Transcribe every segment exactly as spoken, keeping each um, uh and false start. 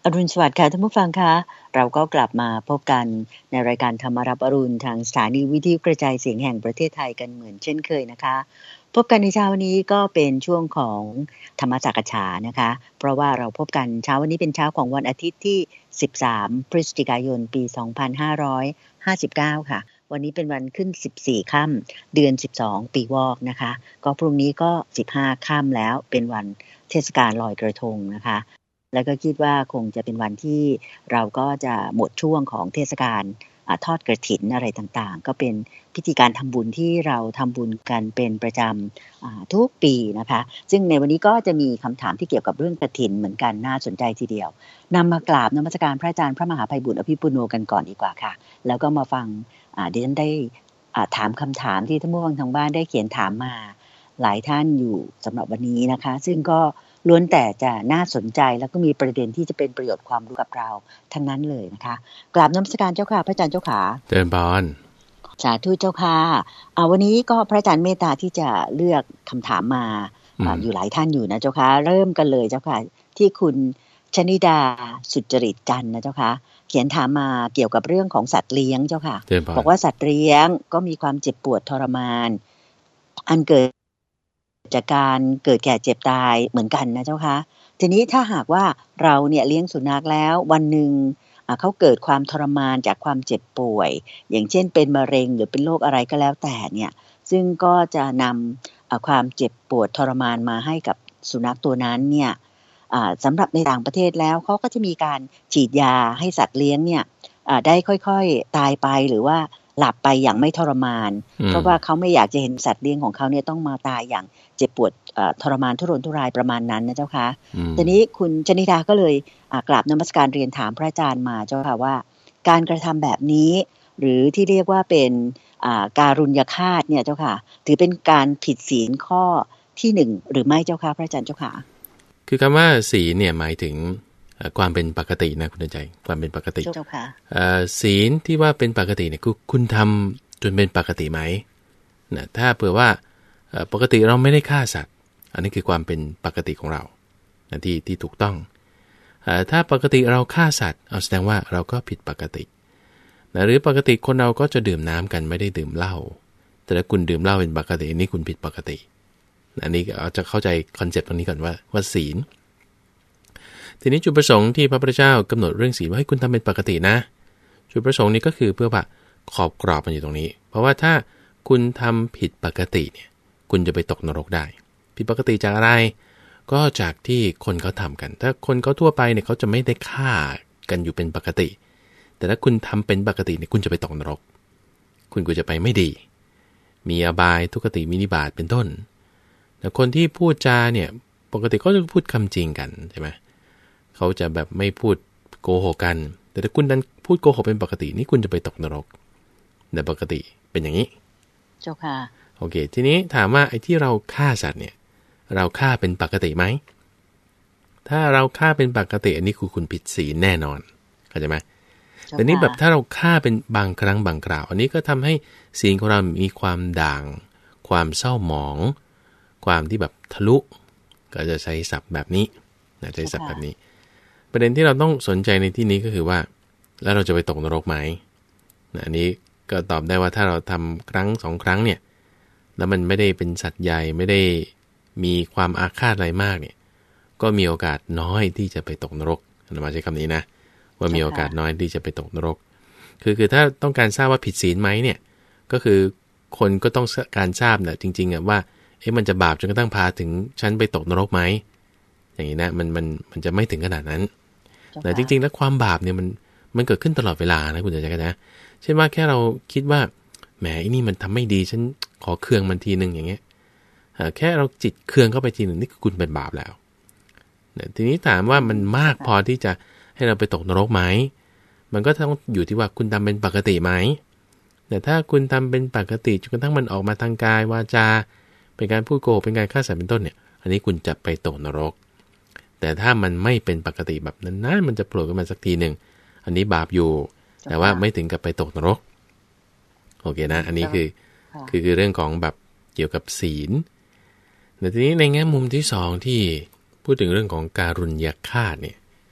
อรุณสวัสดิ์ค่ะท่านผู้ฟังคะเราก็กลับมาพบกันในรายการธรรมรับอรุณทางสถานีวิทยุกระจายเสียงแห่งประเทศไทยกันเหมือนเช่นเคยนะคะพบกันในเช้าวันนี้ก็เป็นช่วงของธรรมจักรฉานะคะเพราะว่าเราพบกันเช้าวันนี้เป็นเช้าของวันอาทิตย์ที่สิบสามพฤศจิกายนปีสองพันห้าร้อยห้าสิบเก้าค่ะวันนี้เป็นวันขึ้นสิบสี่ค่ำเดือนสิบสองปีวอกนะคะก็พรุ่งนี้ก็สิบห้าค่ำแล้วเป็นวันเทศกาลลอยกระทงนะคะแล้วก็คิดว่าคงจะเป็นวันที่เราก็จะหมดช่วงของเทศกาลทอดกฐินอะไรต่างๆก็เป็นพิธีการทำบุญที่เราทำบุญกันเป็นประจำทุกปีนะคะซึ่งในวันนี้ก็จะมีคำถามที่เกี่ยวกับเรื่องกฐินเหมือนกันน่าสนใจทีเดียวนำมากราบนมัสการพระอาจารย์พระมหาไพบุญอภิปุโนกันก่อนดีกว่าค่ะแล้วก็มาฟังดิฉันได้ถามคำถามที่ท่านผู้ฟังทางบ้านได้เขียนถามมาหลายท่านอยู่สำหรับวันนี้นะคะซึ่งก็ล้วนแต่จะน่าสนใจแล้วก็มีประเด็นที่จะเป็นประโยชน์ความรู้กับเราทั้งนั้นเลยนะคะกราบนมัสการเจ้าค่ะพระอาจารย์เจ้าขาเดินบอนสาธุเจ้าค่ะวันนี้ก็พระอาจารย์เมตตาที่จะเลือกคำถามมา อ, อยู่หลายท่านอยู่นะเจ้าค่ะเริ่มกันเลยเจ้าค่ะที่คุณชนิดาสุจริตจันทร์นะเจ้าค่ะเขียนถามมาเกี่ยวกับเรื่องของสัตว์เลี้ยงเจ้าค่ะบอกว่าสัตว์เลี้ยงก็มีความเจ็บปวดทรมานอันเกิดจากการเกิดแก่เจ็บตายเหมือนกันนะเจ้าค่ะทีนี้ถ้าหากว่าเราเนี่ยเลี้ยงสุนัขแล้ววันหนึ่งเขาเกิดความทรมานจากความเจ็บป่วยอย่างเช่นเป็นมะเร็งหรือเป็นโรคอะไรก็แล้วแต่เนี่ยซึ่งก็จะนำความเจ็บปวดทรมานมาให้กับสุนัขตัวนั้นเนี่ยสำหรับในต่างประเทศแล้วเขาก็จะมีการฉีดยาให้สัตว์เลี้ยงเนี่ยได้ค่อยๆตายไปหรือว่าหลับไปอย่างไม่ทรมานเพราะว่าเขาไม่อยากจะเห็นสัตว์เลี้ยงของเขาเนี่ยต้องมาตายอย่างเจ็บปวดทรมานทุรนทุรายประมาณนั้นนะเจ้าค่ะทีนี้คุณชนิดาก็เลยกราบนมัสการเรียนถามพระอาจารย์มาเจ้าค่ะว่าการกระทำแบบนี้หรือที่เรียกว่าเป็นการุญยฆาตเนี่ยเจ้าค่ะถือเป็นการผิดศีลข้อที่หนึ่งหรือไม่เจ้าค่ะพระอาจารย์เจ้าค่ะคือคำว่าศีลเนี่ยหมายถึงความเป็นปกตินะคุณใจความเป็นปกติเจ้าค่ะศีลที่ว่าเป็นปกติเนี่ยคือคุณทำจนเป็นปกติไหมนะถ้าเผื่อว่าปกติเราไม่ได้ฆ่าสัตว์อันนี้คือความเป็นปกติของเรานะที่ที่ถูกต้องถ้าปกติเราฆ่าสัตว์เอาแสดงว่าเราก็ผิดปกตินะหรือปกติคนเราก็จะดื่มน้ำกันไม่ได้ดื่มเหล้าแต่ถ้าคุณดื่มเหล้าเป็นปกติอันนี้คุณผิดปกติอันนี้เราจะเข้าใจคอนเซ็ปต์ตรงนี้ก่อนว่าว่าศีลทีนี้จุดประสงค์ที่พระพุทธเจ้ากำหนดเรื่องศีลว่าให้คุณทำเป็นปกตินะจุดประสงค์นี้ก็คือเพื่อว่าขอบกรอบมันอยู่ตรงนี้เพราะว่าถ้าคุณทำผิดปกติเนี่ยคุณจะไปตกนรกได้ผิดปกติจากอะไรก็จากที่คนเขาทำกันถ้าคนเขาทั่วไปเนี่ยเขาจะไม่ได้ฆ่ากันอยู่เป็นปกติแต่ถ้าคุณทำเป็นปกติเนี่ยคุณจะไปตกนรกคุณก็จะไปไม่ดีมีอบายทุกขติมินิบาตเป็นต้นแต่คนที่พูดจาเนี่ยปกติเขาจะพูดคำจริงกันใช่ไหมเขาจะแบบไม่พูดโกหกกันแต่ถ้าคุณดันพูดโกหกเป็นปกตินี่คุณจะไปตกนรกแต่ปกติเป็นอย่างนี้เจ้าค่ะโอเคทีนี้ถามว่าไอ้ที่เราฆ่าสัตว์เนี่ยเราฆ่าเป็นปกติไหมถ้าเราฆ่าเป็นปกติอันนี้คือคุณผิดศีลแน่นอนเข้าใจไหมแต่นี้แบบถ้าเราฆ่าเป็นบางครั้งบางคราวอันนี้ก็ทำให้ศีลของเรามีความด่างความเศร้าหมองความที่แบบทะลุก็จะใช้ศัพท์แบบนี้นะใช้ศัพท์แบบนี้ประเด็นที่เราต้องสนใจในที่นี้ก็คือว่าแล้วเราจะไปตกนรกไหมนะอันนี้ก็ตอบได้ว่าถ้าเราทำครั้งสองครั้งเนี่ยแล้วมันไม่ได้เป็นสัตว์ใหญ่ไม่ได้มีความอาฆาตอะไรมากเนี่ยก็มีโอกาสน้อยที่จะไปตกนรกเรามาใช้คำนี้นะว่ามีโอกาสน้อยที่จะไปตกนรกคือคือถ้าต้องการทราบว่าผิดศีลไหมเนี่ยก็คือคนก็ต้องการทราบนะจริงๆอ่ะว่าเอ๊ะมันจะบาปจนกระทั่งพาถึงชั้นไปตกนรกไหมอย่างนี้นะมันมันมันจะไม่ถึงขนาดนั้นแต่จริงๆแล้วความบาปเนี่ยมันมันเกิดขึ้นตลอดเวลานะคุณจะใจกันนะเช่นว่าแค่เราคิดว่าแหมไอ้นี่มันทำไม่ดีฉันขอเคืองมันทีนึงอย่างเงี้ยแค่เราจิตเคืองเข้าไปทีนึงนี่คือคุณเป็นบาปแล้วทีนี้ถามว่ามันมากพอที่จะให้เราไปตกนรกไหมมันก็ต้องอยู่ที่ว่าคุณทำเป็นปกติไหมแต่ถ้าคุณทำเป็นปกติจนกระทั่งมันออกมาทางกายวาจาเป็นการพูดโกหกเป็นการฆ่าสัตว์เป็นต้นเนี่ยอันนี้คุณจะไปตกนรกแต่ถ้ามันไม่เป็นปกติแบบนั้นๆมันจะโผล่ขึ้นมาสักทีหนึ่งอันนี้บาปอยู่แต่ว่าไม่ถึงกับไปตกนรกโอเคนะอันนี้คือคือคือเรื่องของแบบเกี่ยวกับศีลแต่ทีนี้ในแง่มุมที่สองที่พูดถึงเรื่องของการุญยฆาตเนี่ย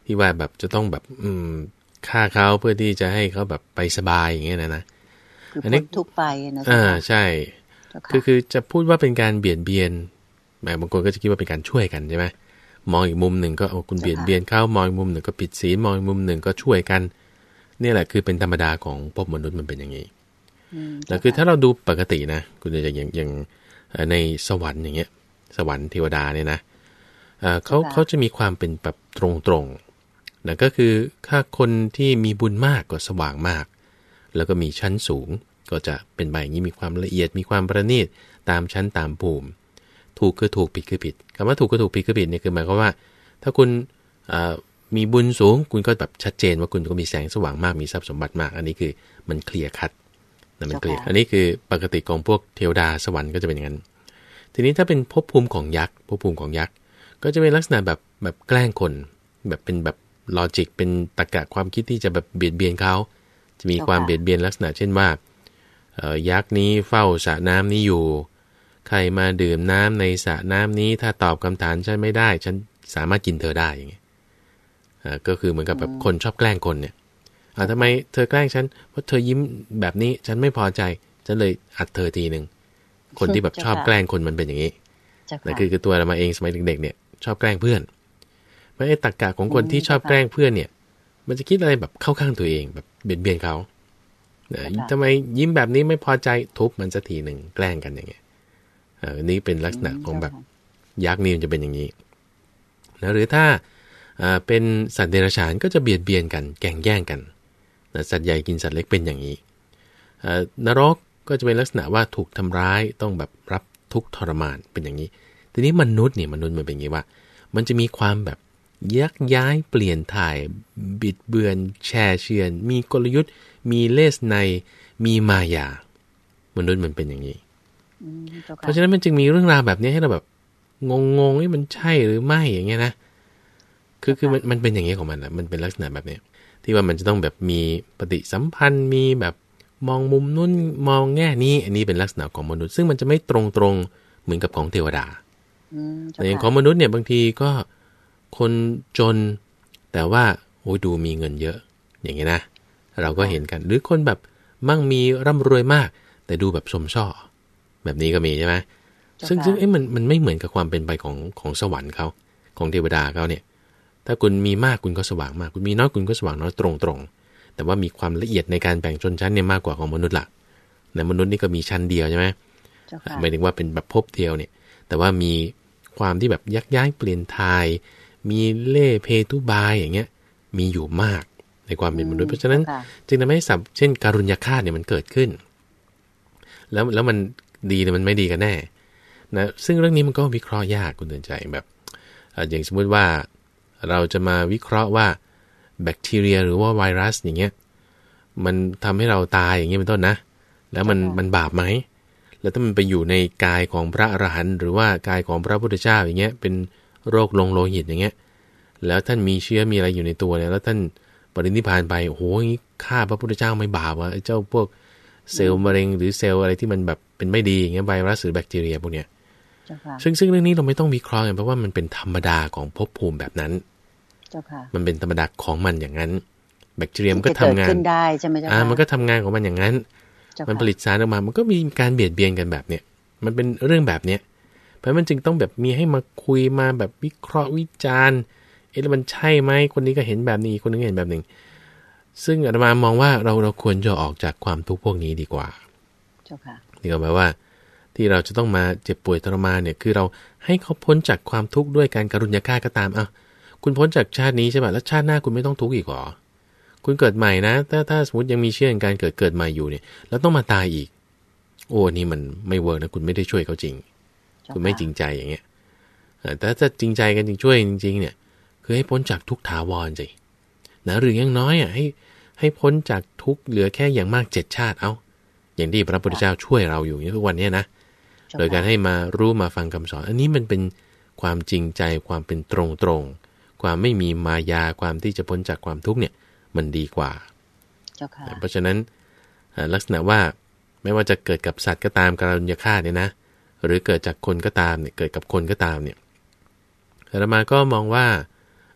ที่ว่าแบบจะต้องแบบอืมฆ่าเขาเพื่อที่จะให้เขาแบบไปสบายอย่างเงี้ยนะนะอันนี้ทุกไปนะอ่าใช่คือคือจะพูดว่าเป็นการเบียดเบียนแหมบางคนก็จะคิดว่าเป็นการช่วยกันใช่ไหมมองอีกมุมหนึ่งก็เอาคุณเบียดเบียนเขามองอีกมุมหนึ่งก็ผิดศีลมองอีกมุมหนึ่งก็ช่วยกันนี่แหละคือเป็นธรรมดาของภพมนุษย์มันเป็นอย่างนี้แล้วคือถ้าเราดูปกตินะคุณจะอย่างอย่างในสวรรค์อย่างเงี้ยสวรรค์เทวดาเนี่ยนะเขาเขาจะมีความเป็นแบบตรงๆนะก็คือถ้าคนที่มีบุญมากก็สว่างมากแล้วก็มีชั้นสูงก็จะเป็นใบอย่างนี้มีความละเอียดมีความประณีตตามชั้นตามภูมิถูกคือถูกผิดคือผิดคำว่าถูกคือถูกผิดคือผิดเนี่ยคือหมายความว่าถ้าคุณมีบุญสูงคุณก็แบบชัดเจนว่าคุณก็มีแสงสว่างมากมีทรัพย์สมบัติมากอันนี้คือมันเคลียร์คัดนะมันเคลียร์อันนี้คือปกติของพวกเทวดาสวรรค์ก็จะเป็นอย่างนั้นทีนี้ถ้าเป็นภพภูมิของยักษ์ภพภูมิของยักษ์ก็จะเป็นลักษณะแบบแบบแกล้งคนแบบเป็นแบบลอจิกเป็นตรรกะความคิดที่จะแบบเบียดเบียนเขาจะมีความเบียดเบียนลักษณะเช่นว่ายักษ์นี้เฝ้าสระน้ำนี้อยู่ใครมาดื่มน้ำในสระน้ำนี้ถ้าตอบคำถามฉันไม่ได้ฉันสามารถกินเธอได้อย่างเงี้ยก็คือเหมือนกับแบบคนชอบแกล้งคนเนี่ยทำไมเธอแกล้งฉันเพราะเธอยิ้มแบบนี้ฉันไม่พอใจฉันเลยอัดเธอทีนึงคนที่แบบชอบแกล้งคนมันเป็นอย่างนี้นั่นคือคือตัวเรามาเองสมัยเด็กๆเนี่ยชอบแกล้งเพื่อนเพราะไอ้ตรรกะของคนที่ชอบแกล้งเพื่อนเนี่ยมันจะคิดอะไรแบบเข้าข้างตัวเองแบบเบียดเบียนเขาทำไมยิ้มแบบนี้ไม่พอใจทุบมันสักทีหนึ่งแกล้งกันอย่างเงี้ยอันนี้เป็นลักษณะของแบบยักษ์นี่มันจะเป็นอย่างนี้นะหรือถ้าเป็นสัตว์เดรัจฉานก็จะเบียดเบียนกันแข่งแย่งกันนะสัตว์ใหญ่กินสัตว์เล็กเป็นอย่างนี้นรกก็จะเป็นลักษณะว่าถูกทำร้ายต้องแบบรับทุกข์ทรมานเป็นอย่างนี้ทีนี้มนุษย์เนี่ยมนุษย์มันเป็นอย่างนี้ว่ามันจะมีความแบบยักย้ายเปลี่ยนถ่ายบิดเบือนแช่เชือนมีกลยุทธ์มีเลสในมีมายามนุษย์มันเป็นอย่างนี้เพราะฉะนั้นมันจึงมีเรื่องราวแบบนี้ให้เราแบบงงๆว่ามันใช่หรือไม่อย่างเงี้ยนะคือคือมันมันเป็นอย่างนี้ของมันนะมันเป็นลักษณะแบบนี้ที่ว่ามันจะต้องแบบมีปฏิสัมพันธ์มีแบบมองมุมนู้นมองแง่นี้อันนี้เป็นลักษณะของมนุษย์ซึ่งมันจะไม่ตรงตรงเหมือนกับของเทวดาแต่อย่างของมนุษย์เนี่ยบางทีก็คนจนแต่ว่าโอ้ยดูมีเงินเยอะอย่างเงี้ยนะเราก็เห็นกันหรือคนแบบมั่งมีร่ำรวยมากแต่ดูแบบสมช่อแบบนี้ก็มีใช่ไหมซึ่งซึ่งเอ๊ะมันมันไม่เหมือนกับความเป็นไปของของสวรรค์เขาของเทวดาเขาเนี่ยถ้าคุณมีมากคุณก็สว่างมากคุณมีน้อยคุณก็สว่างน้อยตรงตรงแต่ว่ามีความละเอียดในการแบ่งชนชั้นเนี่ยมากกว่าของมนุษย์ละในมนุษย์นี่ก็มีชั้นเดียวใช่ไหมหมายถึงว่าเป็นแบบภพเดียวเนี่ยแต่ว่ามีความที่แบบยักย้ายเปลี่ยนทายมีเล่เพทุบายอย่างเงี้ยมีอยู่มากในความเป็นมนุษย์เพราะฉะนั้นจึงทำให้สับเช่นการุญยฆาตเนี่ยมันเกิดขึ้นแล้วแล้วมันดีหรือมันไม่ดีกันแน่นะซึ่งเรื่องนี้มันก็วิเคราะห์ยากคุณเตือนใจแบบอย่างสมมุติว่าเราจะมาวิเคราะห์ว่าแบคทีเรียหรือว่าไวรัสอย่างเงี้ยมันทำให้เราตายอย่างเงี้ยเป็นต้นนะแล้วมันมันบาปไหมแล้วถ้ามันไปอยู่ในกายของพระอรหันต์หรือว่ากายของพระพุทธเจ้าอย่างเงี้ยเป็นโรคลงโลหิตอย่างเงี้ยแล้วท่านมีเชื้อมีอะไรอยู่ในตัวเนี่ยแล้วท่านปรินิพพานไปโอ้โหอย่างนี้ฆ่าพระพุทธเจ้าไม่บาปวะไอ้เจ้าพวกเซลล์มะเร็งหรือเซลล์อะไรที่มันแบบเป็นไม่ดีอย่างเงี้ยไวรัสหรือแบคทีเรียพวกเนี้ยซึ่งซึ่งเรื่องนี้เราไม่ต้องวิเคราะห์กันเพราะว่ามันเป็นธรรมดาของภพภูมิแบบนั้นมันเป็นธรรมดาของมันอย่างนั้นแบคทีเรียมันก็ทำงานได้ใช่ไหมเจ้าค่ะอ่ามันก็ทำงานของมันอย่างนั้นมันผลิตสารออกมามันก็มีการเบียดเบียนกันแบบเนี้ยมันเป็นเรื่องแบบเนี้ยเพราะมันจึงต้องแบบมีให้มาคุยมาแบบวิเคราะห์วิจารณ์เอ๊ะแล้วมันใช่ไหมคนนี้ก็เห็นแบบนี้คนนึงเห็นแบบหนึ่งซึ่งอาตมามองว่าเราเราควรจะออกจากความทุกข์พวกนี้ดีกว่าเจ้าค่ะนี่ก็หมายว่าที่เราจะต้องมาเจ็บป่วยทรมานเนี่ยคือเราให้เขาพ้นจากความทุกข์ด้วยการกรุณาฆ่าก็ตามอ่ะคุณพ้นจากชาตินี้ใช่ป่ะแล้วชาติหน้าคุณไม่ต้องทุกข์อีกหรอคุณเกิดใหม่นะถ้าถ้าสมมติยังมีเชื่อในการเกิดเกิดใหม่อยู่เนี่ยแล้วต้องมาตายอีกโอ้นี่มันไม่เวิร์กนะคุณไม่ได้ช่วยเขาจริงคุณไม่จริงใจอย่างเงี้ยแต่ถ้าจริงใจกันจริงช่วยจริงๆเนี่ยคือให้พ้นจากทุกข์ถาวรสินะหรืออย่างน้อยอ่ะให้ให้พ้นจากทุกข์เหลือแค่อย่างมากเจ็ดชาติเอาอย่างที่พระพุทธเจ้าช่วยเราอยู่ทุกวันนี้นะโดยการให้มารู้มาฟังคำสอนอันนี้มันเป็นความจริงใจความเป็นตรงตรงความไม่มีมายาความที่จะพ้นจากความทุกข์เนี่ยมันดีกว่าเพราะฉะนั้นลักษณะว่าไม่ว่าจะเกิดกับสัตว์ก็ตามกรุณาฆาตเนี่ยนะหรือเกิดจากคนก็ตามเนี่ยเกิดกับคนก็ตามเนี่ยอาตมาก็มองว่า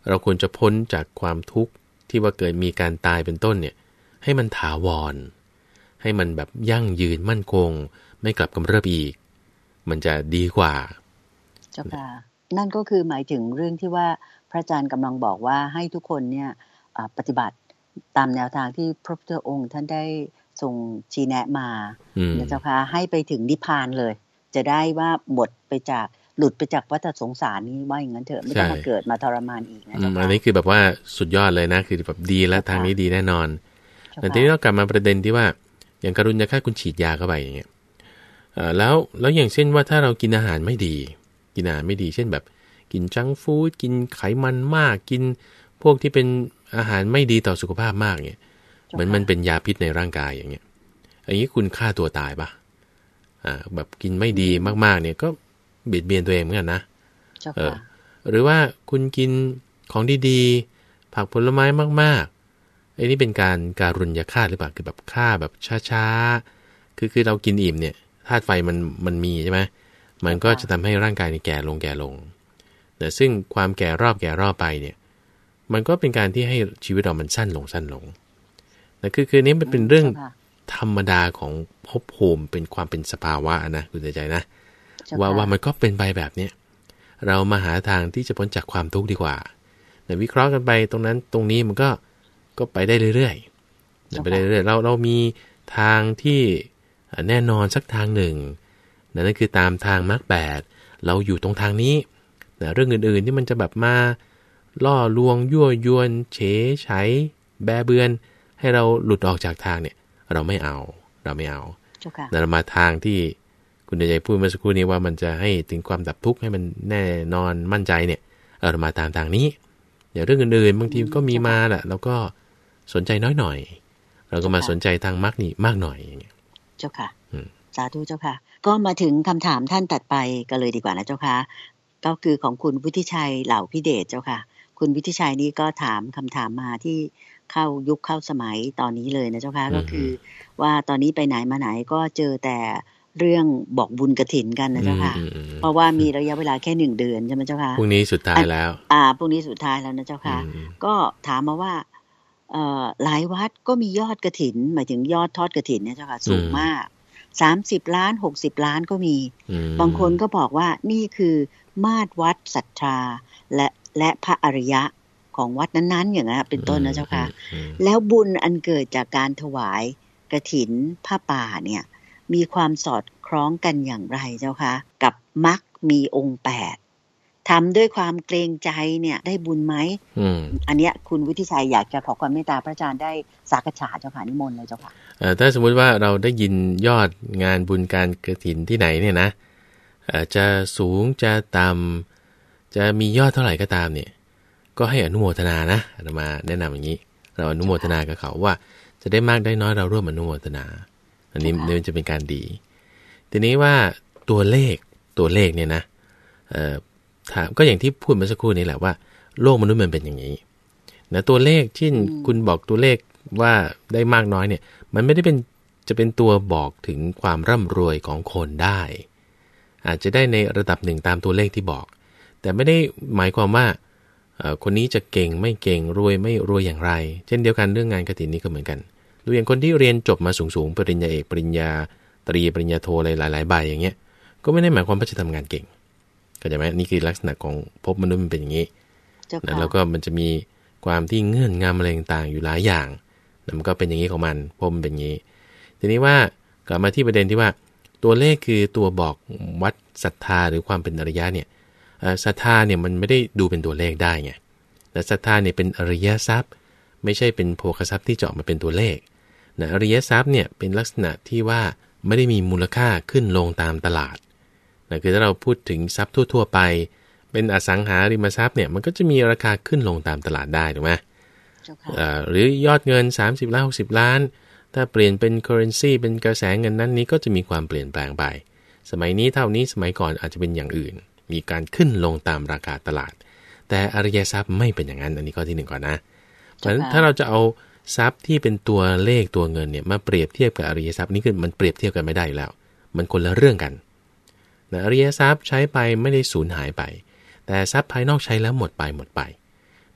เราควรจะพ้นจากความทุกข์ที่ว่าเกิดมีการตายเป็นต้นเนี่ยให้มันถาวรให้มันแบบยั่งยืนมั่นคงไม่กลับกำเริบอีกมันจะดีกว่าเจ้าค่ะนั่นก็คือหมายถึงเรื่องที่ว่าพระอาจารย์กำลังบอกว่าให้ทุกคนเนี่ยปฏิบัติตามแนวทางที่พระพุทธองค์ท่านได้ทรงชี้แนะมานะเจ้าค่ะให้ไปถึงนิพพานเลยจะได้ว่าหมดไปจากหลุดไปจากวัฏสงสารนี้ว่าอย่างนั้นเถอะไม่ต้องมาเกิดมาทรมานอีกนะเจ้าค่ะอันนี้คือแบบว่าสุดยอดเลยนะคือแบบดีและทางนี้ดีแน่นอนแต่ทีนี้เรากลับมาประเด็นที่ว่าอย่างการุณยฆาตคุณฉีดยาเข้าไปอย่างเงี้ยแล้วแล้วอย่างเช่นว่าถ้าเรากินอาหารไม่ดีกินอาหารไม่ดีเช่นแบบกินจังก์ฟู้ดกินไขมันมากกินพวกที่เป็นอาหารไม่ดีต่อสุขภาพมากเนี่ยเหมือนมันเป็นยาพิษในร่างกายอย่างเงี้ยอย่างนี้คุณฆ่าตัวตายปะอ่าแบบกินไม่ดีมากๆเนี่ยก็เบียดเบียนตัวเองเหมือนกันนะเออหรือว่าคุณกินของดีๆผักผลไม้มากๆไอ้นี่เป็นการการุณยฆาตหรือเปล่าคือแบบฆ่าแบบช้าๆคือคือเรากินอิ่มเนี่ยธาตุไฟมันมันมีใช่ไหมมันก็จะทำให้ร่างกายนี่แก่ลงแก่ลงแต่ซึ่งความแก่รอบแก่รอบไปเนี่ยมันก็เป็นการที่ให้ชีวิตเรามันสั้นลงสั้นลงนะคือคือนี้มันเป็นเรื่องธรรมดาของภพภูมิเป็นความเป็นสภาวะนะคุณใจนะว่าว่ามันก็เป็นไปแบบนี้เรามาหาทางที่จะพ้นจากความทุกข์ดีกว่าแต่วิเคราะห์กันไปตรงนั้นตรงนี้มันก็ก็ไปได้เรื่อยๆไปได้เรื่อยๆเราเรามีทางที่แน่นอนสักทางหนึ่งนั่นคือตามทางมรรคแปดเราอยู่ตรงทางนี้แต่เรื่องอื่นๆที่มันจะแบบมาล่อลวงยั่วยวนเฉยไฉแบเบือนให้เราหลุดออกจากทางเนี่ยเราไม่เอาเราไม่เอาเรามาทางที่คุณเดชพูดเมื่อสักครู่นี้ว่ามันจะให้ถึงความดับทุกข์ให้มันแน่นอนมั่นใจเนี่ยเรามาตามทางนี้เดี๋ยวเรื่องอื่นๆบางทีก็มีมาแหละแล้วก็สนใจน้อยหน่อยเราก็มาสนใจทางมรรคนี่มากหน่อยอย่างเงี้ยเจ้าค่ะสาธุเจ้าค่ะก็มาถึงคำถามท่านตัดไปกันเลยดีกว่านะเจ้าค่ะก็คือของคุณวุฒิชัยเหล่าพิเดชเจ้าค่ะคุณวุฒิชัยนี่ก็ถามคำถามมาที่เข้ายุคเข้าสมัยตอนนี้เลยนะเจ้าค่ะก็คือว่าตอนนี้ไปไหนมาไหนก็เจอแต่เรื่องบอกบุญกฐินกันนะเจ้าค่ะเพราะว่ามีระยะเวลาแค่หนึ่งเดือนใช่ไหมเจ้าค่ะพรุ่งนี้สุดท้ายแล้วอ่าพรุ่งนี้สุดท้ายแล้วนะเจ้าค่ะก็ถามมาว่าเอ่อหลายวัดก็มียอดกฐินหมายถึงยอดทอดกฐินเนี่ยเจ้าค่ะสูงมากสามสิบล้านหกสิบล้านก็มีบางคนก็บอกว่านี่คือมาตรวัดศรัทธาและและพระอริยะของวัดนั้นๆอย่างนั้นเป็นต้นนะเจ้าค่ะแล้วบุญอันเกิดจากการถวายกฐินผ้าป่าเนี่ยมีความสอดคล้องกันอย่างไรเจ้าคะกับมรรคมีองค์แปดทำด้วยความเกรงใจเนี่ยได้บุญไหม อ, อันเนี้ยคุณวุฒิชัยอยากจะขอความเมตตาพระอาจารย์ได้สักฉาเจ้าค่ะนิมนต์เลยเจ้าค่ะถ้าสมมุติว่าเราได้ยินยอดงานบุญการกฐินที่ไหนเนี่ยนะจะสูงจะต่ำจะมียอดเท่าไหร่ก็ตามเนี่ยก็ให้อนุโมทนานะอาตมาแนะนำอย่างนี้เราอนุโมทนากับเขาว่าจะได้มากได้น้อยเราร่วมอนุโมทนาอันนี้มันจะเป็นการดีทีนี้ว่าตัวเลขตัวเลขเนี่ยนะเอ่อถามก็อย่างที่พูดเมื่อสักครู่นี้แหละว่าโลกมนุษย์มันเป็นอย่างนี้นะตัวเลขที่คุณบอกตัวเลขว่าได้มากน้อยเนี่ยมันไม่ได้เป็นจะเป็นตัวบอกถึงความร่ำรวยของคนได้อาจจะได้ในระดับหนึ่งตามตัวเลขที่บอกแต่ไม่ได้หมายความว่าคนนี้จะเก่งไม่เก่งรวยไม่รวยอย่างไรเช่นเดียวกันเรื่องงานกฐินนี้ก็เหมือนกันดูอย่างคนที่เรียนจบมาสูงๆปริญญาเอกปริญญาตรีปริญญาโทอะไรหลายๆใบอย่างเงี้ยก็ไม่ได้หมายความว่าจะทำงานเก่งเข้าใจไหมนี่คือลักษณะของภพมนุษย์มันเป็นอย่างนี้แล้วก็มันจะมีความที่เงื่อนงำอะไรต่างๆอยู่หลายอย่างมันก็เป็นอย่างนี้ของมันภพมันเป็นอย่างนี้ทีนี้ว่ากลับมาที่ประเด็นที่ว่าตัวเลขคือตัวบอกวัดศรัทธาหรือความเป็นอริยะเนี่ยศรัทธาเนี่ยมันไม่ได้ดูเป็นตัวเลขได้ไงแต่ศรัทธาเนี่ยเป็นอริยทรัพย์ไม่ใช่เป็นโภคทรัพย์ที่เจาะมาเป็นตัวเลขนะอริยทรัพย์เนี่ยเป็นลักษณะที่ว่าไม่ได้มีมูลค่าขึ้นลงตามตลาดนะคือถ้าเราพูดถึงทรัพย์ทั่วๆไปเป็นอสังหาริมทรัพย์เนี่ยมันก็จะมีราคาขึ้นลงตามตลาดได้ถูกไหมหรือยอดเงินสามสิบล้านหกสิบล้านถ้าเปลี่ยนเป็น currency เป็นกระแสเงินนั้นนี้ก็จะมีความเปลี่ยนแปลงไปสมัยนี้เท่านี้สมัยก่อนอาจจะเป็นอย่างอื่นมีการขึ้นลงตามราคาตลาดแต่อริยทรัพย์ไม่เป็นอย่างนั้นอันนี้ข้อที่หนึ่งก่อนนะเพราะฉะนั้นถ้าเราจะเอาทรัพย์ที่เป็นตัวเลขตัวเงินเนี่ยมาเปรียบเทียบกับอริยทรัพย์นี่คือมันเปรียบเทียบกันไม่ได้อยู่แล้วมันคนละเรื่องกันนะอริยทรัพย์ใช้ไปไม่ได้สูญหายไปแต่ทรัพย์ภายนอกใช้แล้วหมดไปหมดไป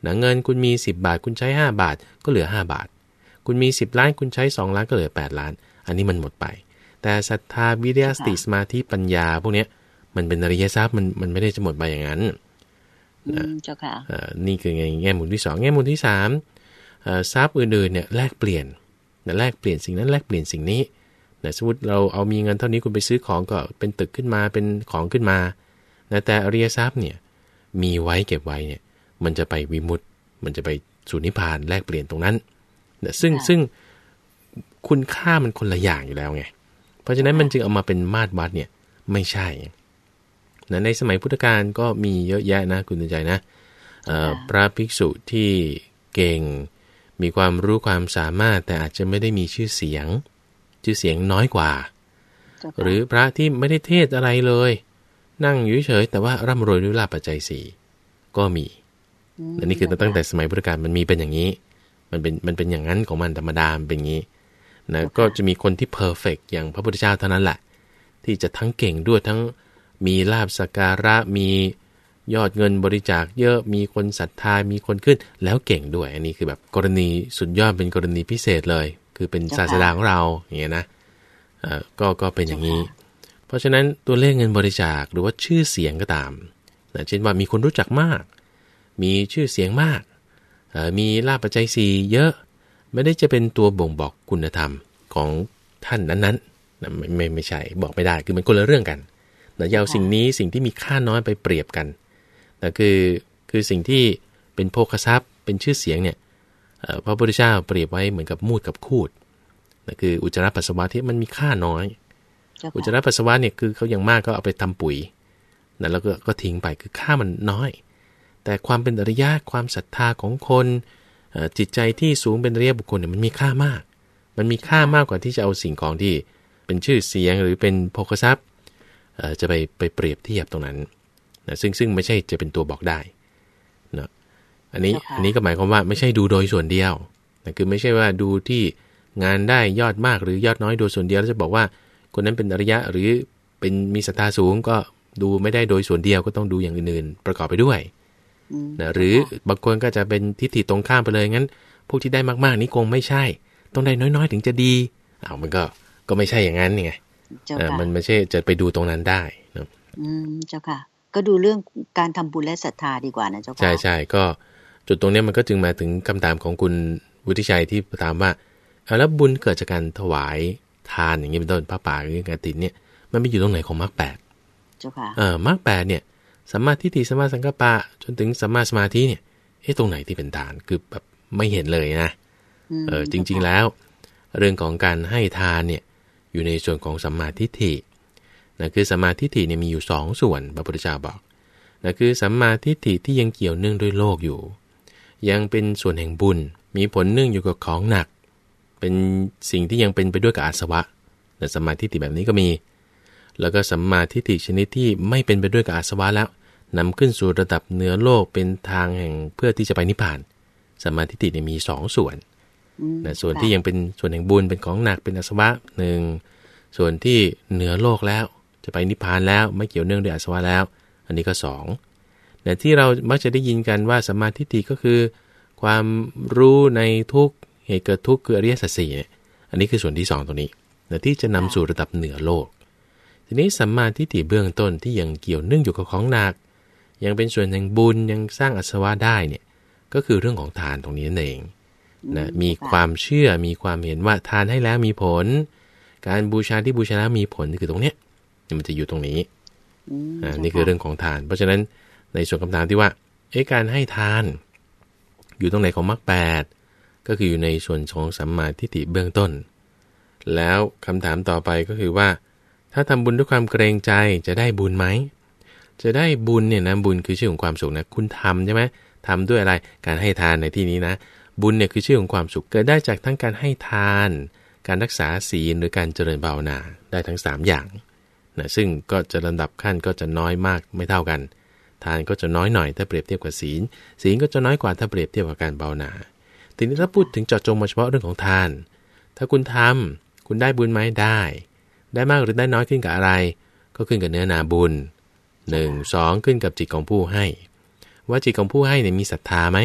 นะเงินคุณมีสิบบาทคุณใช้ห้าบาทก็เหลือห้าบาทคุณมีสิบล้านคุณใช้สองล้านก็เหลือแปดล้านอันนี้มันหมดไปแต่ศรัทธาวิริยะสติสมาธิปัญญาพวกนี้มันเป็นอริยทรัพย์มันมันไม่ได้จะหมดไปอย่างนั้นนะเจ้าค่ะนี่คือแง่มุมที่สองแง่มุมที่สามทรัพย์อื่นๆเนี่ยแลกเปลี่ยนนะแลกเปลี่ยนสิ่งนั้นแลกเปลี่ยนสิ่งนี้นะสมมติเราเอามีเงินเท่านี้คุณไปซื้อของก็เป็นตึกขึ้นมาเป็นของขึ้นมานะแต่อริยทรัพย์เนี่ยมีไว้เก็บไว้เนี่ยมันจะไปวิมุตติมันจะไปสู่นิพพานแลกเปลี่ยนตรงนั้นนะซึ่งซึ่งคุณค่ามันคนละอย่างอยู่แล้วไงเพราะฉะนั้นมันจึงเอามาเป็นมาตรวัดเนี่ยไม่ใช่นะในสมัยพุทธกาลก็มีเยอะแยะนะคุณใจนะพระภิกษุที่เก่งมีความรู้ความสามารถแต่อาจจะไม่ได้มีชื่อเสียงชื่อเสียงน้อยกว่าหรือพระที่ไม่ได้เทศอะไรเลยนั่งอยู่เฉยแต่ว่าร่ำรวยด้วยลาภปัจจัยสี่ก็มีอันนี้คือตั้งแต่สมัยพุทธกาลมันมีเป็นอย่างนี้มันเป็นมันเป็นอย่างนั้นของมันธรรมดาเป็นอย่างนี้นะก็จะมีคนที่เพอร์เฟกต์อย่างพระพุทธเจ้าเท่านั้นแหละที่จะทั้งเก่งด้วยทั้งมีลาภสักการะมียอดเงินบริจาคเยอะมีคนศรัทธามีคนขึ้นแล้วเก่งด้วยอันนี้คือแบบกรณีสุดยอดเป็นกรณีพิเศษเลยคือเป็นศาสดาของเราอย่างเงี้ยนะเอ่อก็ก็เป็นอย่างนี้เพราะฉะนั้นตัวเลขเงินบริจาคหรือว่าชื่อเสียงก็ตามนะเช่นว่ามีคนรู้จักมากมีชื่อเสียงมากเอ่อมีลาภปัจจัยสี่เยอะไม่ได้จะเป็นตัวบ่งบอกคุณธรรมของท่านนั้นๆนะไม่ไม่ไม่ใช่บอกไม่ได้คือมันคนละเรื่องกันนะอย่าเอาสิ่งนี้สิ่งที่มีค่าน้อยไปเปรียบกันนะคือคือสิ่งที่เป็นโภคทรัพย์เป็นชื่อเสียงเนี่ยพระพุทธเจ้าเปรียบไว้เหมือนกับมูดกับคูดนะคืออุจจาระปัสสาวะที่มันมีค่าน้อยอุจจาระปัสสาวะเนี่ยคือเขาอย่างมากก็เอาไปทำปุ๋ยนะแล้วก็ก็ทิ้งไปคือค่ามันน้อยแต่ความเป็นอริยะความศรัทธาของคนจิตใจที่สูงเป็นอริยบุคคลเนี่ยมันมีค่ามากมันมีค่ามากกว่าที่จะเอาสิ่งของที่เป็นชื่อเสียงหรือเป็นโภคทรัพย์จะไปไปเปรียบเทียบตรงนั้นนะซึ่งซึ่งไม่ใช่จะเป็นตัวบอกได้นะอันนี้อันนี้ก็หมายความว่าไม่ใช่ดูโดยส่วนเดียวนะคือไม่ใช่ว่าดูที่งานได้ยอดมากหรือยอดน้อยโดยส่วนเดียวแล้วจะบอกว่าคนนั้นเป็นอริยะหรือเป็นมีศรัทธาสูงก็ดูไม่ได้โดยส่วนเดียวก็ต้องดูอย่างอื่นๆประกอบไปด้วยนะหรือบางคนก็จะเป็นทิฏฐิตรงข้ามไปเลยงั้นพวกที่ได้มากๆนี้คงไม่ใช่ต้องได้น้อยๆถึงจะดีอ้าวมันก็ก็ไม่ใช่อย่างนั้นไงเออมันไม่ใช่จะไปดูตรงนั้นได้นะอืมเจ้าค่ะก็ดูเรื่องการทำบุญและศรัทธาดีกว่านะเจ้าค่ะใช่ใช่ก็จุดตรงนี้มันก็จึงมาถึงคำถามของคุณวุฒิชัยที่ถามว่าแล้วบุญเกิดจากการถวายทานอย่างนี้เป็นต้นพระป่าหรือกฐินเนี่ยมันไม่อยู่ตรงไหนของมรรคแปดเจ้าค่ะเออมรรคแปดเนี่ยสัมมาทิฏฐิสัมมาสังกัปปะจนถึงสัมมาสมาธิเนี่ยเอ๊ะตรงไหนที่เป็นทานคือแบบไม่เห็นเลยนะเออจริงๆแล้วเรื่องของการให้ทานเนี่ยอยู่ในส่วนของสัมมาทิฏฐินะคือสัมมาทิฏฐิเนี่ยมีอยู่สองส่วนพระพุทธเจ้าบอกนะคือสัมมาทิฏฐิที่ยังเกี่ยวเนื่องด้วยโลกอยู่ยังเป็นส่วนแห่งบุญมีผลเนื่องอยู่กับของหนักเป็นสิ่งที่ยังเป็นไปด้วยกับอาสวะนะสัมมาทิฏฐิแบบนี้ก็มีแล้วก็สัมมาทิฏฐิชนิดที่ไม่เป็นไปด้วยกับอาสวะแล้วนำขึ้นสู่ระดับเหนือโลกเป็นทางแห่งเพื่อที่จะไปนิพพานสัมมาทิฏฐิเนี่ยมีสองส่วนนะส่วนที่ยังเป็นส่วนแห่งบุญเป็นของหนักเป็นอาสวะหนึ่งส่วนที่เหนือโลกแล้วจะไปนิพพานแล้วไม่เกี่ยวเนื่องด้วยอาสวะแล้วอันนี้ก็สองแต่ที่เรามักจะได้ยินกันว่าสัมมาทิฏฐิก็คือความรู้ในทุกเหตุเกิดทุกข์คืออริยสัจสี่เนี่ยอันนี้คือส่วนที่สองตรงนี้แต่ที่จะนำสู่ระดับเหนือโลกทีนี้สัมมาทิฏฐิเบื้องต้นที่ยังเกี่ยวเนื่องอยู่กับของหนักยังเป็นส่วนแห่งบุญยังสร้างอาสวะได้เนี่ยก็คือเรื่องของทานตรงนี้นั่นเองนะมีความเชื่อมีความเห็นว่าทานให้แล้วมีผลการบูชาที่บูชาแล้วมีผลคือตรงเนี้ยมันจะอยู่ตรงนี้อ่านี่คือเรื่องของทานเพราะฉะนั้นในส่วนคำถามที่ว่าเอ๊ะการให้ทานอยู่ตรงไหนของมรรคแปดก็คืออยู่ในส่วนของสัมมาทิฏฐิเบื้องต้นแล้วคำถามต่อไปก็คือว่าถ้าทำบุญด้วยความเกรงใจจะได้บุญไหมจะได้บุญเนี่ยนะบุญคือชื่อของความสุขนะคุณทำใช่ไหมทำด้วยอะไรการให้ทานในที่นี้นะบุญเนี่ยคือชื่อของความสุขเกิดได้จากทั้งการให้ทานการรักษาศีลหรือการเจริญภาวนาได้ทั้งสามอย่างนะซึ่งก็จะลำดับขั้นก็จะน้อยมากไม่เท่ากันทานก็จะน้อยหน่อยถ้าเปรียบเทียบกับศีลศีลก็จะน้อยกว่าถ้าเปรียบเทียบกับการภาวนาทีนี้ถ้าพูดถึงเจาะจงมาเฉพาะเรื่องของทานถ้าคุณทำคุณได้บุญไหมได้ได้มากหรือได้น้อยขึ้นกับอะไรก็ขึ้นกับเนื้อนาบุญหนึ่ง สองขึ้นกับจิตของผู้ให้ว่าจิตของผู้ให้เนี่ยมีศรัทธาไหม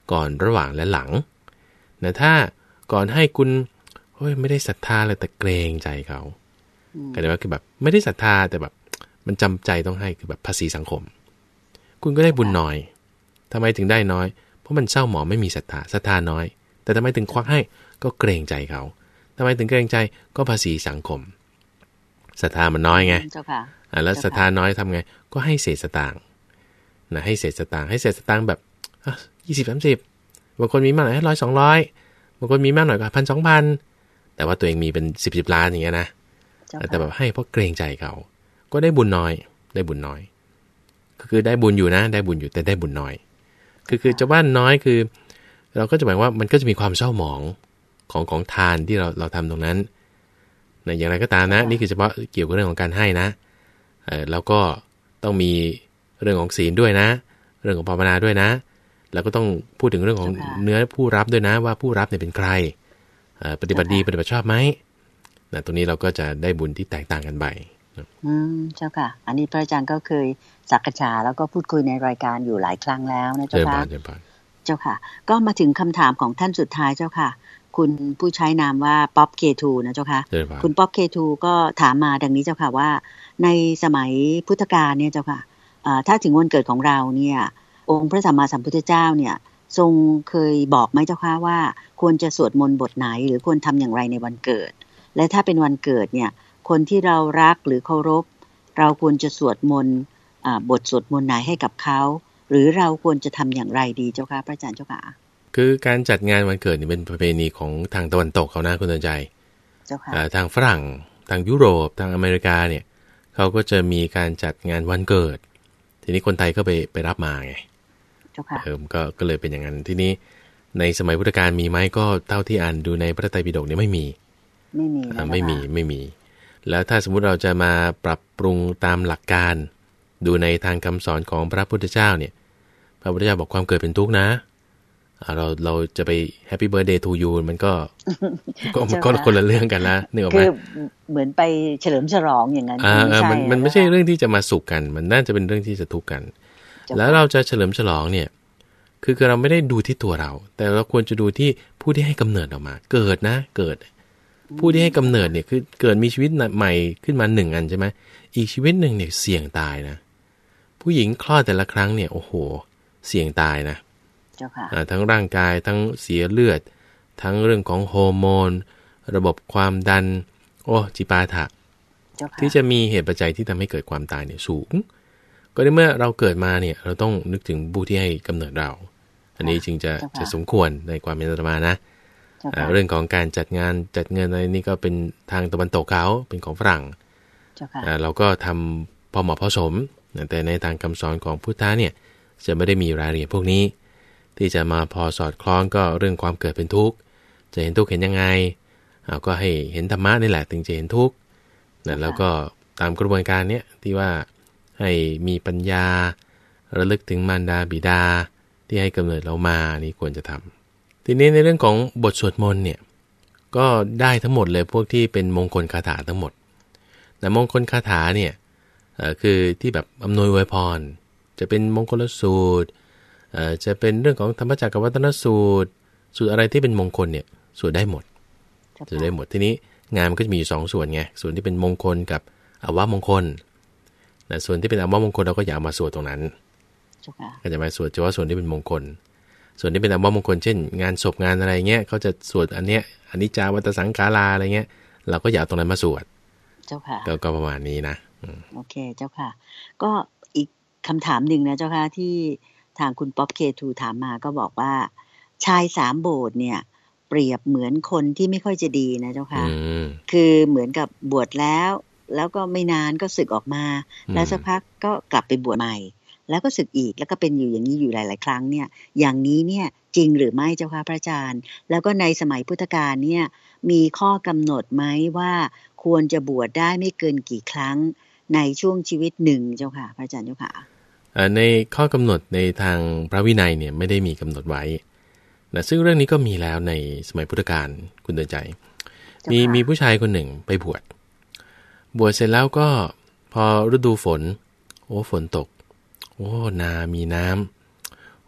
ก่อนระหว่างและหลังนะถ้าก่อนให้คุณเฮ้ยไม่ได้ศรัทธาเลยแต่เกรงใจเขาก็ได้ว่าคือแบบไม่ได้ศรัทธาแต่แบบมันจำใจต้องให้คือแบบภาษีสังคมคุณก็ได้บุญน้อยทำไมถึงได้น้อยเพราะมันเศร้าหมองไม่มีศรัทธาศรัทธาน้อยแต่ทำไมถึงควักให้ก็เกรงใจเขาทำไมถึงเกรงใจก็ภาษีสังคมศรัทธามันน้อยไงอ่าแล้วศรัทธาน้อยทำไงก็ให้เศษสตางค์นะให้เศษสตางค์ให้เศษสตางค์แบบยี่สิบสามสิบบางคนมีมากหน่อยให้ร้อยสองร้อยบางคนมีมากหน่อยก็พันสองพันแต่ว่าตัวเองมีเป็นสิบสิบล้านอย่างเงี้ยนะแต่แบบให้เพราะเกรงใจเขาก็ได้บุญน้อยได้บุญน้อยก็คือได้บุญอยู่นะได้บุญอยู่แต่ได้บุญน้อยคือคือจะว่าน้อยคือเราก็จะหมายว่ามันก็จะมีความเศร้าหมองของของทานที่เราเราทำตรงนั้นนะอย่างไรก็ตามนะนี่คือเฉพาะเกี่ยวกับเรื่องของการให้นะเออแล้วก็ต้องมีเรื่องของศีลด้วยนะเรื่องของภาวนาด้วยนะแล้วก็ต้องพูดถึงเรื่องของเนื้อผู้รับด้วยนะว่าผู้รับเนี่ยเป็นใครปฏิบัติดีปฏิบัติชอบไหมนะตรงนี้เราก็จะได้บุญที่แตกต่างกันไปอืมเจ้าค่ะอันนี้พระอาจารย์ก็เคยสักษาแล้วก็พูดคุยในรายการอยู่หลายครั้งแล้วนะเจ้าค่ะเจ้าค่ะก็มาถึงคำถามของท่านสุดท้ายเจ้าค่ะคุณผู้ใช้นามว่าป๊อปเคทูนะเจ้าค่ะคุณป๊อปเคทูก็ถามมาดังนี้เจ้าค่ะว่าในสมัยพุทธกาลเนี่ยเจ้าค่ะถ้าถึงวันเกิดของเราเนี่ยองค์พระสัมมาสัมพุทธเจ้าเนี่ยทรงเคยบอกไหมเจ้าค่ะว่าควรจะสวดมนต์บทไหนหรือควรทำอย่างไรในวันเกิดและถ้าเป็นวันเกิดเนี่ยคนที่เรารักหรือเคารพเราควรจะสวดมนต์บทสวดมนต์ไหนให้กับเขาหรือเราควรจะทำอย่างไรดีเจ้าค่ะพระอาจารย์เจ้าค่ะคือการจัดงานวันเกิดนี่เป็นประเพณีของทางตะวันตกเขานะคุณเตือนใจเจ้าค่ะทางฝรั่งทางยุโรปทางอเมริกาเนี่ยเขาก็จะมีการจัดงานวันเกิดทีนี้คนไทยก็ไปไปรับมาไงเออก็ก็เลยเป็นอย่างนั้นทีนี้ในสมัยพุทธกาลมีไหมก็เท่าที่อ่านดูในพระไตรปิฎกเนี่ยไม่มีไม่มีไม่มีไม่มีแล้วถ้าสมมุติเราจะมาปรับปรุงตามหลักการดูในทางคำสอนของพระพุทธเจ้าเนี่ยพระพุทธเจ้าบอกความเกิดเป็นทุกข์นะเราเราจะไปแฮปปี้เบิร์ธเดย์ทูยูมันก็ก็ก็คนละเรื่องกันนะนึกออกไหมคือเหมือนไปเฉลิมฉลองอย่างนั้นอ่ามันมันไม่ใช่เรื่องที่จะมาสุขกันมันน่าจะเป็นเรื่องที่จะทุกข์กันแล้วเราจะเฉลิมฉลองเนี่ยคือคือเราไม่ได้ดูที่ตัวเราแต่เราควรจะดูที่ผู้ที่ให้กำเนิดออกมาเกิดนะเกิดผู้ที่ให้กำเนิดเนี่ยคือเกิดมีชีวิตใหม่ขึ้นมาหนึ่งอันใช่ไหมอีกชีวิตหนึ่งเนี่ยเสี่ยงตายนะผู้หญิงคลอดแต่ละครั้งเนี่ยโอ้โหเสี่ยงตายนะทั้งร่างกายทั้งเสียเลือดทั้งเรื่องของฮอร์โมนระบบความดันโอ้จิปาถะที่จะมีเหตุปัจจัยที่ทำให้เกิดความตายเนี่ยสูงก็ในเมื่อเราเกิดมาเนี่ยเราต้องนึกถึงผู้ที่ให้กำเนิดเราอันนี้จึงจะจะสมควรในความเป็นธรรมนะเรื่องของการจัดงานจัดเงินอะไรนี่ก็เป็นทางตะวันตกเขาเป็นของฝรั่งเราก็ทำพอเหมาะพอสมแต่ในทางคำสอนของพุทธะเนี่ยจะไม่ได้มีรายละเอียดพวกนี้ที่จะมาพอสอดคล้องก็เรื่องความเกิดเป็นทุกข์จะเห็นทุกข์เห็นยังไงเราก็ให้เห็นธรรมะนี่แหละถึงจะเห็นทุกข์แล้วก็ตามกระบวนการเนี้ยที่ว่าให้มีปัญญาระลึกถึงมารดาบิดาที่ให้กำเนิดเรามานี่ควรจะทำทีนี้ในเรื่องของบทสวดมนต์เนี่ยก็ได้ทั้งหมดเลยพวกที่เป็นมงคลคาถาทั้งหมดแต่มงคลคาถาเนี่ยคือที่แบบอำนวยอวยพรจะเป็นมงคลสูตรจะเป็นเรื่องของธรรมจักรวัฒนสูตรสูตรอะไรที่เป็นมงคลเนี่ยสวดได้หมดสวดได้หมดทีนี้งานมันก็จะมีอยู่สองส่วนไงส่วนที่เป็นมงคลกับอวมงคลนะส่วนที่เป็นอวมงคลเราก็อย่าเอามาสวดตรงนั้นก็จะมาสวดเฉพาะส่วนที่เป็นมงคลส่วนที่เป็นอวมงคลเช่นงานศพงานอะไรเงี้ยเขาจะสวดอันเนี้ยอนิจจาวัฏสังขาราอะไรเงี้ยเราก็อย่าเอาตรงนั้นมาสวดเจ้าค่ะก็ประมาณนี้นะโอเคเจ้าค่ะก็อีกคำถามหนึ่งนะเจ้าค่ะที่ทางคุณป๊อปเคทูถามมาก็บอกว่าชายสามโบสถ์เนี่ยเปรียบเหมือนคนที่ไม่ค่อยจะดีนะเจ้าค่ะคือเหมือนกับบวชแล้วแล้วก็ไม่นานก็สึกออกมาแล้วสักพักก็กลับไปบวชใหม่แล้วก็สึกอีกแล้วก็เป็นอยู่อย่างนี้อยู่หลายๆครั้งเนี่ยอย่างนี้เนี่ยจริงหรือไม่เจ้าค่ะพระอาจารย์แล้วก็ในสมัยพุทธกาลเนี่ยมีข้อกำหนดไหมว่าควรจะบวชได้ไม่เกินกี่ครั้งในช่วงชีวิตหนึ่งเจ้าค่ะพระอาจารย์เจ้าค่ะในข้อกำหนดในทางพระวินัยเนี่ยไม่ได้มีกำหนดไว้นะซึ่งเรื่องนี้ก็มีแล้วในสมัยพุทธกาลคุณเตือนใจมีมีผู้ชายคนหนึ่งไปบวชบวชเสร็จแล้วก็พอฤดูฝนโอ้ฝนตกโอ้นามีน้ำโอ้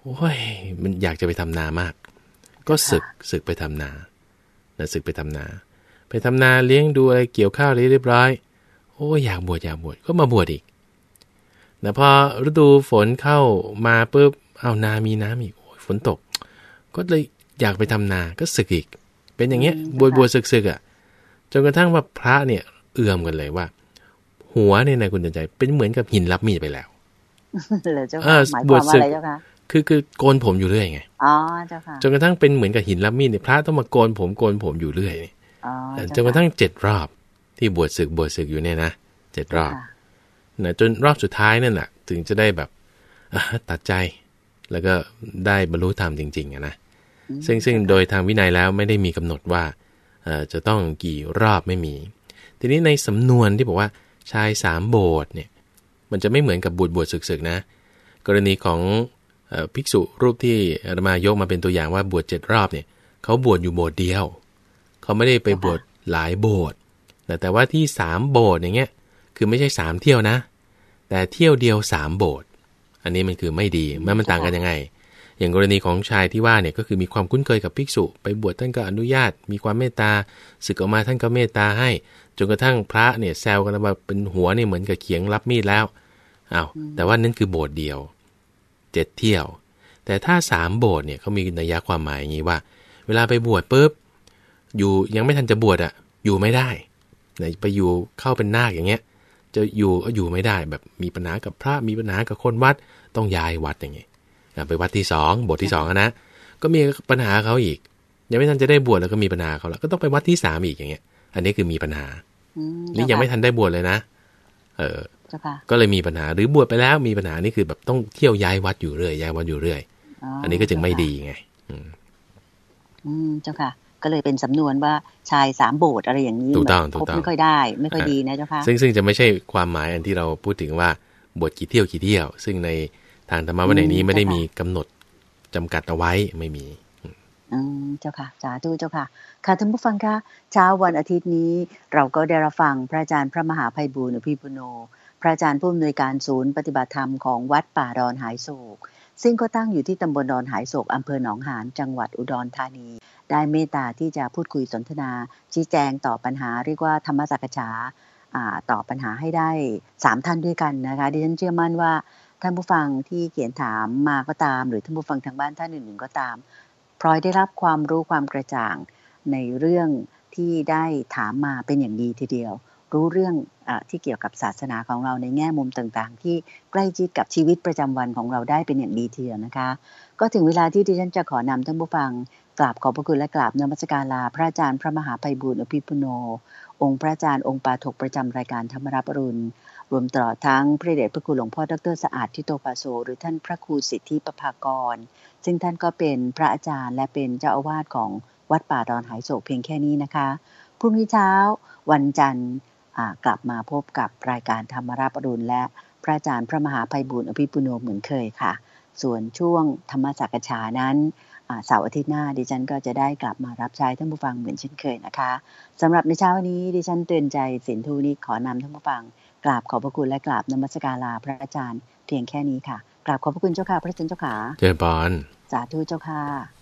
โอ้ยมันอยากจะไปทำนามากก็ศึกศึกไปทำนานะศึกไปทำนาไปทำนาเลี้ยงดูอะไรเกี่ยวข้าวเรียบร้อยโอ้ยอยากบวชอยากบวชก็มาบวชอีกนะพอฤดูฝนเข้ามาปุ๊บเอานามีน้ำอีกโอ้ยฝนตกก็เลยอยากไปทำนาก็ศึกอีกเป็นอย่างเงี้ยบวชบวชศึกศึกอ่ะจนกระทั่งว่าพระเนี่ยเอื้อมกันเลยว่าหัวเนี่ยนะคุณใจเป็นเหมือนกับหินรับมีดไปแล้วเหรอเจ้าค่ะหมายความว่าอะไรเจ้าค่ะคือคือโกนผมอยู่เรื่อยไงอ๋อเจ้าค่ะจนกระทั่งเป็นเหมือนกับหินรับมีดเนี่ยพระต้องมาโกนผมโกนผมอยู่เรื่อยอ๋อจนกระทั่งเจ็ดรอบที่บวชศึกบวชศึกอยู่เนี่ยนะเจ็ดรอบนะจนรอบสุดท้ายนั่นแหละถึงจะได้แบบตัดใจแล้วก็ได้บรรลุธรรมจริงๆนะซึ่งซึ่งโดยทางวินัยแล้วไม่ได้มีกำหนดว่าจะต้องกี่รอบไม่มีทีนี้ในสำนวนที่บอกว่าชายสามโบสถ์เนี่ยมันจะไม่เหมือนกับบวชบวชศึกๆนะกรณีของภิกษุรูปที่อาตมายกมาเป็นตัวอย่างว่าบวชเจ็ดรอบเนี่ยเขาบวชอยู่โบสถ์เดียวเขาไม่ได้ไปบวชหลายโบสถ์แต่ว่าที่สามโบสถ์อย่างเงี้ยคือไม่ใช่สามเที่ยวนะแต่เที่ยวเดียวสามโบสถ์อันนี้มันคือไม่ดีมันมันต่างกันยังไงอย่างกรณีของชายที่ว่าเนี่ยก็คือมีความคุ้นเคยกับภิกษุไปบวชท่านก็อนุญาตมีความเมตตาสึกออกมาท่านก็เมตตาให้จนกระทั่งพระเนี่ยแซวกันว่าเป็นหัวเนี่ยเหมือนกับเขียงรับมีดแล้วอ้าวแต่ว่านั่นคือโบสถ์เดียวเจ็ดเที่ยวแต่ถ้าสามโบสถ์เนี่ยเขามีนัยความหมายอย่างนี้ว่าเวลาไปบวชปุ๊บอยู่ยังไม่ทันจะบวชอ่ะอยู่ไม่ได้ไปอยู่เข้าเป็นนาคอย่างเงี้ยจะอยู่ก็อยู่ไม่ได้แบบมีปัญหากับพระมีปัญหากับคนวัดต้องย้ายวัดอย่างเงี้ยไปวัดที่สองบทที่สองนะก็มีปัญหาเขาอีกยังไม่ทันจะได้บวชแล้วก็มีปัญหาเขาแล้วก็ต้องไปวัดที่สามอีกอย่างเงี้ยอันนี้คือมีปัญหานี่ยังไม่ทันได้บวชเลยนะเออก็เลยมีปัญหาหรือบวชไปแล้วมีปัญหานี่คือแบบต้องเที่ยวย้ายวัดอยู่เรื่อยย้ายวัดอยู่เรื่อยอันนี้ก็จึงไม่ดีไงอืมอืมเจ้าค่ะก็เลยเป็นสำนวนว่าชายสามโบสถ์อะไรอย่างนี้ถูกต้องถูกต้องไม่ค่อยได้ไม่ค่อยดีนะเจ้าค่ะซึ่งซึ่งจะไม่ใช่ความหมายอันที่เราพูดถึงว่าบวชกี่เที่ยวกี่เที่ยวซึ่งในทางธรรมะวินัยนี้ไม่ได้มีกำหนดจำกัดเอาไว้ไม่มีอืมเจ้าค่ะสาธุเจ้าค่ะค่ะท่านผู้ฟังคะเช้าวันอาทิตย์นี้เราก็ได้รับฟังพระอาจารย์พระมหาไพบูลย์อภิปุโนพระอาจารย์ผู้อำนวยการศูนย์ปฏิบัติธรรมของวัดป่าดอนหายโศกซึ่งก็ตั้งอยู่ที่ตำบลดอนหายโศกอำเภอหนองหานจังหวัดอุดรธานีได้เมตตาที่จะพูดคุยสนทนาชี้แจงตอบปัญหาเรียกว่าธรรมสักฉาตอบปัญหาให้ได้สามท่านด้วยกันนะคะดิฉันเชื่อมั่นว่าท่านผู้ฟังที่เขียนถามมาก็ตามหรือท่านผู้ฟังทางบ้านท่านอื่นๆก็ตามพลอยได้รับความรู้ความกระจ่างในเรื่องที่ได้ถามมาเป็นอย่างดีทีเดียวรู้เรื่องอที่เกี่ยวกับศาสนาของเราในแง่มุมต่างๆที่ใกล้ชิดกับชีวิตประจำวันของเราได้เป็นอย่างดีทีเดียวนะคะก็ถึงเวลาที่ดิฉันจะขอนำท่านผู้ฟังกราบขอบพระคุณและกราบนมัสการลาพระอาจารย์พระมหาไพบูลย์อภิปุโนองค์พระอาจารย์องค์ปาฐกประจำรายการธรรมรับอรุณรวมตลอดทั้งพระเดชพระคุณหลวงพ่อดร.สะอาดทิโตภาโสหรือท่านพระครูสิทธิประภากรซึ่งท่านก็เป็นพระอาจารย์และเป็นเจ้าอาวาสของวัดป่าดอนหายโศกเพียงแค่นี้นะคะพรุ่งนี้เช้าวันจันทร์กลับมาพบกับรายการธรรมรับอรุณและพระอาจารย์พระมหาไพบูลย์อภิปุโนเหมือนเคยค่ะส่วนช่วงธรรมสักฉานั้นเสาร์อาทิตย์หน้าดิฉันก็จะได้กลับมารับใช้ท่านผู้ฟังเหมือนเช่นเคยนะคะสำหรับในเช้านี้ดิฉันเตือนใจสินธุนี้ขอนำท่านผู้ฟังกราบขอบพระคุณและกราบนมัสการลาพระอาจารย์เพียงแค่นี้ค่ะกราบขอบพระคุณเจ้าค่ะพระอาจารย์เจ้าค่ะเจริญพรสาธุเจ้าค่ะ